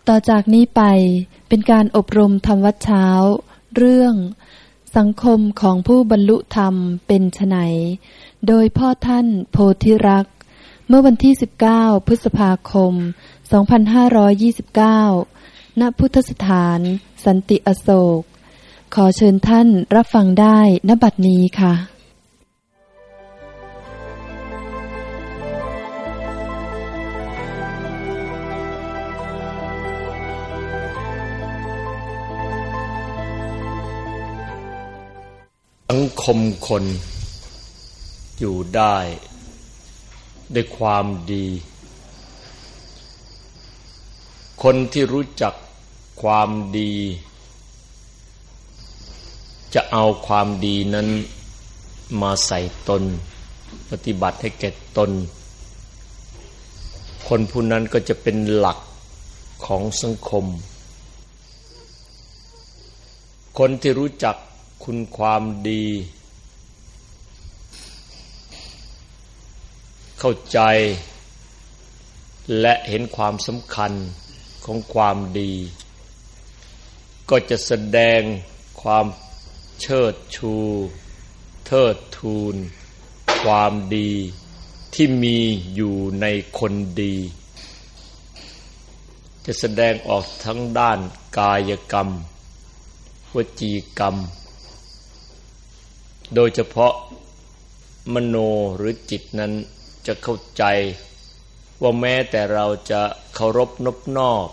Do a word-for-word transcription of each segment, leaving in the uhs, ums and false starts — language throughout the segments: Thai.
ต่อจากนี้ไปเป็นการอบรมธรรมวัดเช้าเรื่องสังคมของผู้บรรลุธรรมเป็นไฉนโดยพ่อท่านโพธิรักษ์เมื่อวันที่สิบเก้าพฤษภาคมสองพันห้าร้อยยี่สิบเก้าณพุทธสถานสันติอโศกขอเชิญท่านรับฟังได้ณบัดนี้ค่ะสังคมคนอยู่ได้ด้วยความดีคนที่รู้จักความดีจะเอาความดีนั้นมาใส่ตนปฏิบัติให้แก่ตนคนผู้นั้นก็จะเป็นหลักของสังคมคนที่รู้จักคุณความดีเข้าใจและเห็นความสำคัญของความดีก็จะแสดงความเชิดชูเทิดทูนความดีที่มีอยู่ในคนดีจะแสดงออกทั้งด้านกายกรรมวจีกรรมโดยเฉพาะมโนหรือจิตนั้นจะเข้าใจว่าแม้แต่เราจะเคารพนบนอบ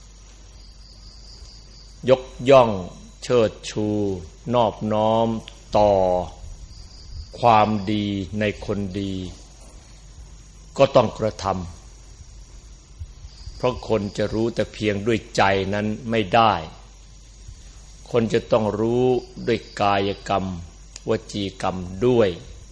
ยกย่องเชิดชูนอบน้อมต่อความดีในคนดีก็ต้องกระทำเพราะคนจะรู้แต่เพียงด้วยใจนั้นไม่ได้คนจะต้องรู้ด้วยกายกรรมวจีกรรมด้วย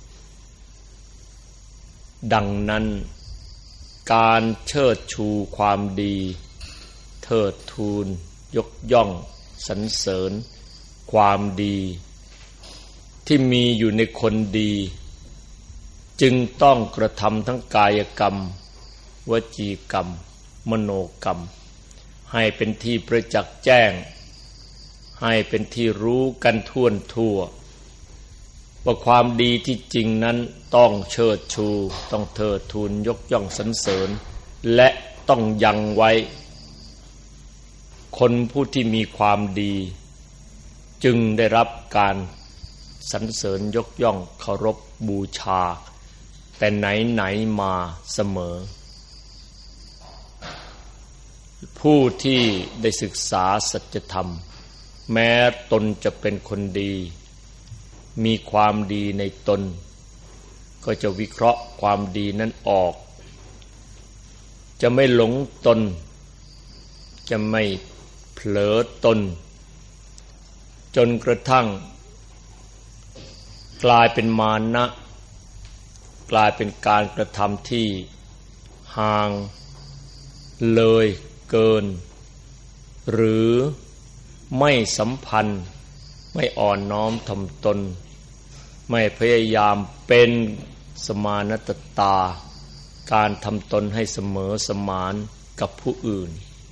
ดังนั้นการเชิดชูความดีเทิดทูนยกย่องสรรเสริญความดีที่มีอยู่ในคนดีจึงต้องกระทำทั้งกายกรรมวจีกรรมมโนกรรมให้เป็นที่ประจักษ์แจ้งให้เป็นที่รู้กันทั่วทั่วว่าความดีที่จริงนั้นต้องเชิดชูต้องเทิดทูนยกย่องสรรเสริญและต้องยังไว้คนผู้ที่มีความดีจึงได้รับการสรรเสริญยกย่องเคารพบูชาแต่ไหนไหนมาเสมอผู้ที่ได้ศึกษาสัจธรรมแม้ตนจะเป็นคนดีมีความดีในตนก็จะวิเคราะห์ความดีนั้นออกจะไม่หลงตนจะไม่เผลอตนจนกระทั่งกลายเป็นมานะกลายเป็นการกระทำที่ห่างเลยเกินหรือไม่สัมพันธ์ไม่อ่อนน้อมถ่อมตนไม่พยายามเป็นสมานตตาการทำตนให้เสมอสมานกับผู้อื่น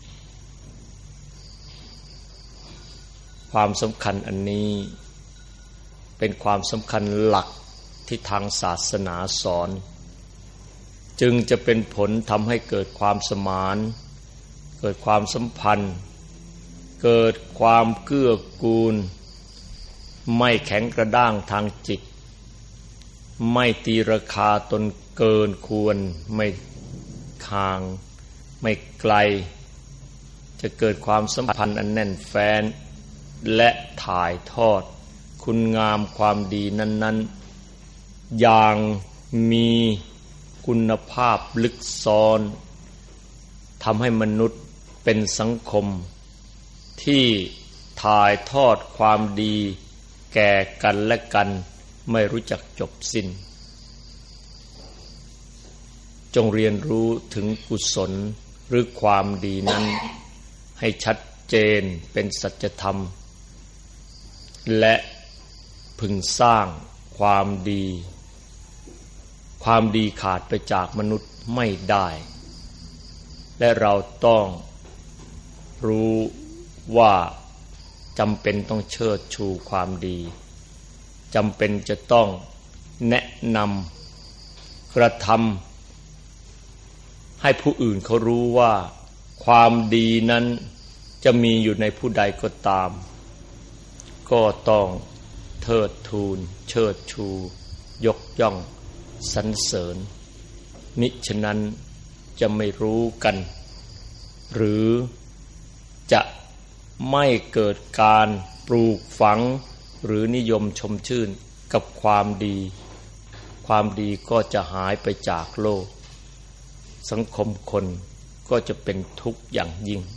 ความสำคัญอันนี้เป็นความสำคัญหลักที่ทางศาสนาสอนจึงจะเป็นผลทำให้เกิดความสมานเกิดความสัมพันธ์เกิดความเกื้อกูลไม่แข็งกระด้างทางจิตไม่ตีราคาตนเกินควรไม่ห่างไม่ไกลจะเกิดความสัมพันธ์อันแน่นแฟ้นและถ่ายทอดคุณงามความดีนั้นๆอย่างมีคุณภาพลึกซ้อนทำให้มนุษย์เป็นสังคมที่ถ่ายทอดความดีแก่กันและกันไม่รู้จักจบสิ้นจงเรียนรู้ถึงกุศลหรือความดีนั้นให้ชัดเจนเป็นสัจธรรมและพึงสร้างความดีความดีขาดไปจากมนุษย์ไม่ได้และเราต้องรู้ว่าจำเป็นต้องเชิดชูความดีจำเป็นจะต้องแนะนำกระทำให้ผู้อื่นเขารู้ว่าความดีนั้นจะมีอยู่ในผู้ใดก็ตามก็ต้องเทิดทูนเชิดชูยกย่องสรรเสริญมิฉะนั้นจะไม่รู้กันหรือจะไม่เกิดการปลูกฝังหรือนิยมชมชื่นกับความดีความดีก็จะหายไปจากโลกสังคมคนก็จะเป็นทุกข์อย่างยิ่ง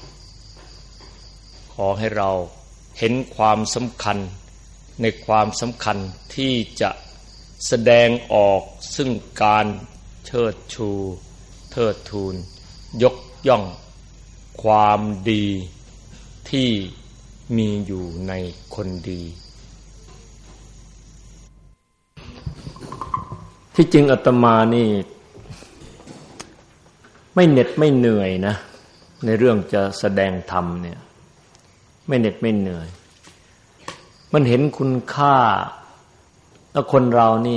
ขอให้เราเห็นความสำคัญในความสำคัญที่จะแสดงออกซึ่งการเชิดชูเทิดทูนยกย่องความดีที่มีอยู่ในคนดีที่จริงอาตมานี่ไม่เหน็ดไม่เหนื่อยนะในเรื่องจะแสดงธรรมเนี่ยไม่เหน็ดไม่เหนื่อยมันเห็นคุณค่าแล้วคนเรานี่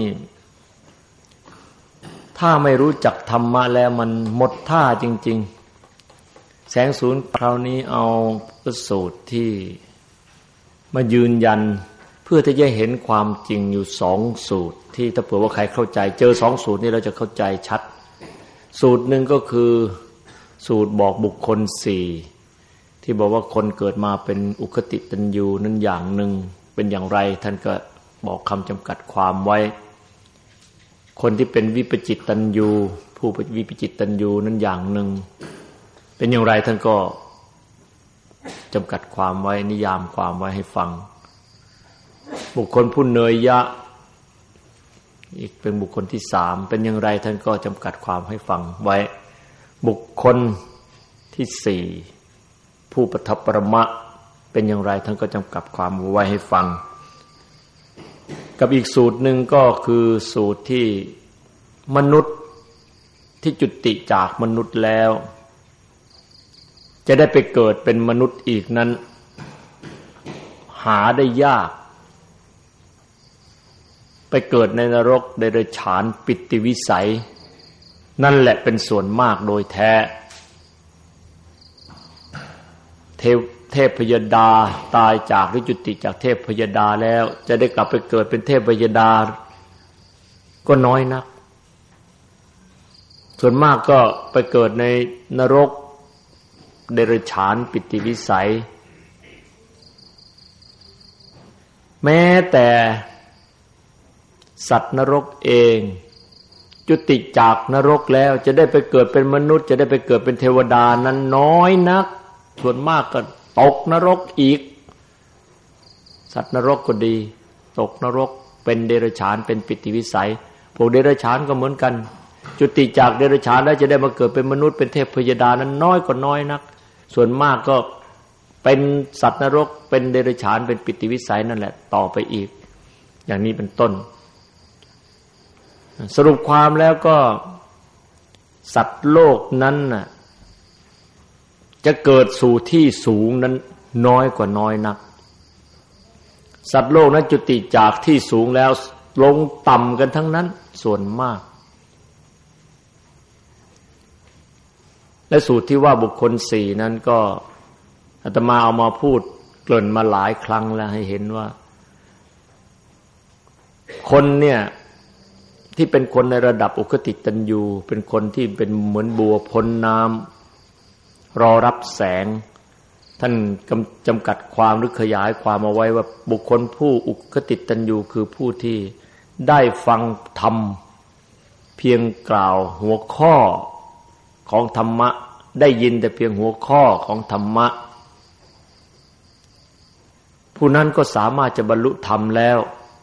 ถ้าไม่รู้จักธรรมะแล้วมันหมดท่าจริงๆแสงศูนย์คราวนี้เอาพระสูตรที่มายืนยันเพื่อที่จะเห็นความจริงอยู่สองสูตรที่ถ้าเผื่อว่าใครเข้าใจเจอสองสูตรนี้เราจะเข้าใจชัดสูตรหนึ่งก็คือสูตรบอกบุคคลสี่ที่บอกว่าคนเกิดมาเป็นอุคติตัญญูนั้นอย่างหนึ่งเป็นอย่างไรท่านก็บอกคำจำกัดความไว้คนที่เป็นวิปจิตตัญญูผู้วิปจิตตัญญูนั้นอย่างหนึ่งเป็นอย่างไรท่านก็จำกัดความไว้นิยามความไว้ให้ฟังบุคคลผู้เนยยะอีกเป็นบุคคลที่สามเป็นอย่างไรท่านก็จำกัดความให้ฟังไว้บุคคลที่สี่ผู้ปทัปปรมะเป็นอย่างไรท่านก็จำกัดความไว้ให้ฟังกับอีกสูตรหนึ่งก็คือสูตรที่มนุษย์ที่จุติจากมนุษย์แล้วจะได้ไปเกิดเป็นมนุษย์อีกนั้นหาได้ยากไปเกิดในนรกเดรัจฉานปิติวิสัยนั่นแหละเป็นส่วนมากโดยแท้เทพเทพพยดาตายจากหรือจุติจากเทพพยดาแล้วจะได้กลับไปเกิดเป็นเทพพยดาก็น้อยนักส่วนมากก็ไปเกิดในนรกเดรัจฉานปิติวิสัยแม้แต่สัตว์นรกเองจุติจากนรกแล้วจะได้ไปเกิดเป็นมนุษย์จะได้ไปเกิดเป็นเทวดานั้นน้อยนักส่วนมากก็ตกนรกอีกสัตว์นรกก็ดีตกนรกเป็นเดรัจฉานเป็นปิติวิสัยพวกเดรัจฉานก็เหมือนกันจุติจากเดรัจฉานแล้วจะได้มาเกิดเป็นมนุษย์เป็นเทพพยดานั้นน้อยกว่าน้อยนักส่วนมากก็เป็นสัตว์นรกเป็นเดรัจฉานเป็นปิติวิสัยนั่นแหละต่อไปอีกอย่างนี้เป็นต้นสรุปความแล้วก็สัตว์โลกนั้นน่ะจะเกิดสู่ที่สูงนั้นน้อยกว่าน้อยนักสัตว์โลกนั้นจุติจากที่สูงแล้วลงต่ำกันทั้งนั้นส่วนมากและสูตรที่ว่าบุคคลสี่นั้นก็อาตมาเอามาพูดเกริ่นมาหลายครั้งแล้วให้เห็นว่าคนเนี่ยที่เป็นคนในระดับอุคติตัญญูเป็นคนที่เป็นเหมือนบัวพ้นน้ำรอรับแสงท่านจำกัดความหรือขยายความเอาไว้ว่าบุคคลผู้อุคติตัญญูคือผู้ที่ได้ฟังธรรมเพียงกล่าวหัวข้อของธรรมะได้ยินแต่เพียงหัวข้อของธรรมะผู้นั้นก็สามารถจะบรรลุธรรมแล้ว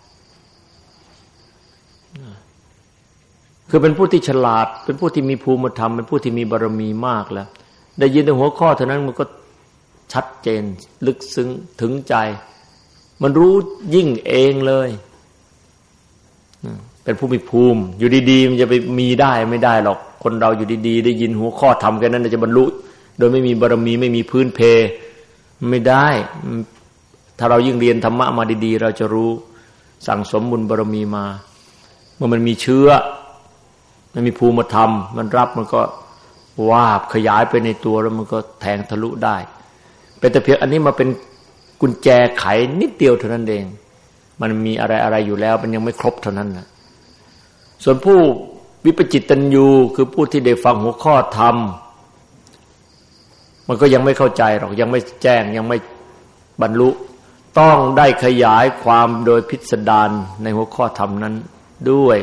คือเป็นผู้ที่ฉลาดเป็นผู้ที่มีภูมิธรรมเป็นผู้ที่มีบารมีมากแล้วได้ยินแต่หัวข้อเท่านั้นมันก็ชัดเจนลึกซึ้งถึงใจมันรู้ยิ่งเองเลยเป็นผู้มีภูมิอยู่ดีๆมันจะไปมีได้ไม่ได้หรอกคนเราอยู่ดีๆได้ยินหัวข้อธรรมแค่นั้นจะบรรลุโดยไม่มีบารมีไม่มีพื้นเพไม่ได้ถ้าเรายิ่งเรียนธรรมะมาดีๆเราจะรู้สั่งสมบุญบารมีมาเมื่อมันมีเชื้อมันมีภูมิธรรมมันรับมันก็วาบขยายไปในตัวแล้วมันก็แทงทะลุได้เป็นแต่เพียงอันนี้มาเป็นกุญแจไขนิดเดียวเท่านั้นเองมันมีอะไรอะไรอยู่แล้วมันยังไม่ครบเท่านั้นนะส่วนผู้วิปจิตตัญญูคือผู้ที่ได้ฟังหัวข้อธรรมมันก็ยังไม่เข้าใจหรอกยังไม่แจ้งยังไม่บรรลุต้องได้ขยายความโดยพิสดารในหัวข้อธรรมนั้นด้วย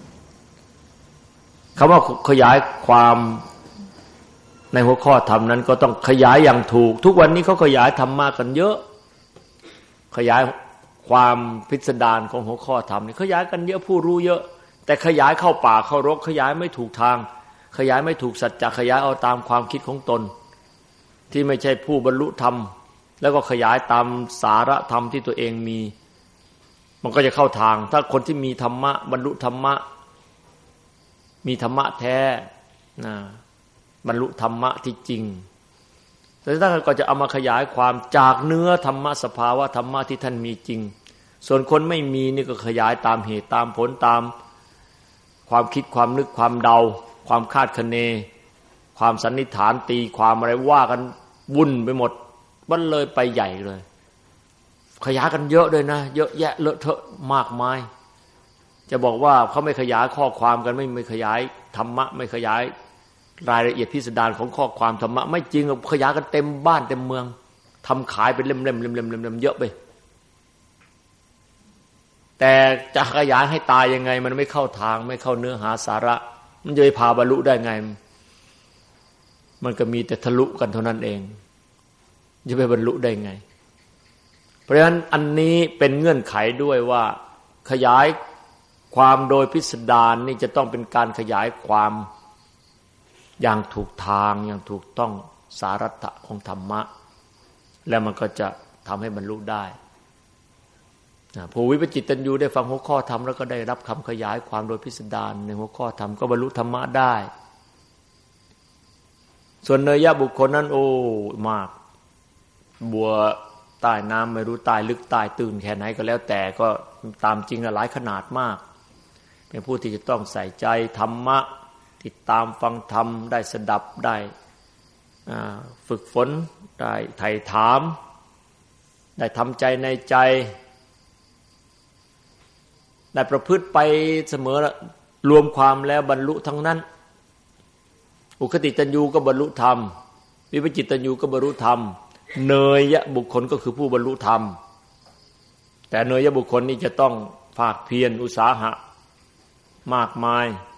คำว่าขยายความในหัวข้อธรรมนั้นก็ต้องขยายอย่างถูกทุกวันนี้เขาขยายธรรมะกันเยอะขยายความพิสดารของหัวข้อธรรมนี่ขยายกันเยอะผู้รู้เยอะแต่ขยายเข้าป่าเข้ารกขยายไม่ถูกทางขยายไม่ถูกสัจจะขยายเอาตามความคิดของตนที่ไม่ใช่ผู้บรรลุธรรมแล้วก็ขยายตามสาระธรรมที่ตัวเองมีมันก็จะเข้าทางถ้าคนที่มีธรรมะบรรลุธรรมะมีธรรมะแท้นะบรรลุธรรมะที่จริงแต่ท่านก็จะเอามาขยายความจากเนื้อธรรมะสภาวะธรรมะที่ท่านมีจริงส่วนคนไม่มีนี่ก็ขยายตามเหตุตามผลตามความคิดความนึกความเดาความคาดคะเนความสันนิษฐานตีความอะไรว่ากันวุ่นไปหมดมันเลยไปใหญ่เลยขยายกันเยอะด้วยนะเยอะแยะเลอะเทอะมากมายจะบอกว่าเขาไม่ขยายข้อความกันไม่ไม่ขยายธรรมะไม่ขยายรายละเอียดพิสดารของข้อความธรรมะไม่จริงขยายกันเต็มบ้านเต็มเมืองทำขายเป็นเล่มๆเล่มๆเยอะไปแต่จะขยายให้ตายยังไงมันไม่เข้าทางไม่เข้าเนื้อหาสาระมันจะไปพาบรรลุได้ไงมันก็มีแต่ทะลุกันเท่านั้นเองจะไปบรรลุได้ไงเพราะฉะนั้นอันนี้เป็นเงื่อนไขด้วยว่าขยายความโดยพิสดารนี่จะต้องเป็นการขยายความอย่างถูกทางอย่างถูกต้องสาระของธรรมะแล้วมันก็จะทำให้บรรลุได้ผู้วิปจิตตัญญูได้ฟังหัวข้อธรรมแล้วก็ได้รับคำขยายความโดยพิสดารในหัวข้อธรรมก็บรรลุธรรมะได้ส่วนเนยยะบุคคลนั้นโอ้มากบัวใต้น้ำไม่รู้ใต้ลึกใต้ตื้นแค่ไหนก็แล้วแต่ก็ตามจริงหลายขนาดมากเป็นผู้ที่จะต้องใส่ใจธรรมะติดตามฟังธรรมได้สดับได้ฝึกฝนได้ไถ่ถามได้ทำใจในใจได้ประพฤติไปเสมอรวมความแล้วบรรลุทั้งนั้นอุคติตัญญูก็บรรลุธรรมวิปจิตตัญญูก็บรรลุธรรมเนยยะบุคคลก็คือผู้บรรลุธรรมแต่เนยยะบุคคลนี่จะต้องภาคเพียรอุตสาหะมากมาย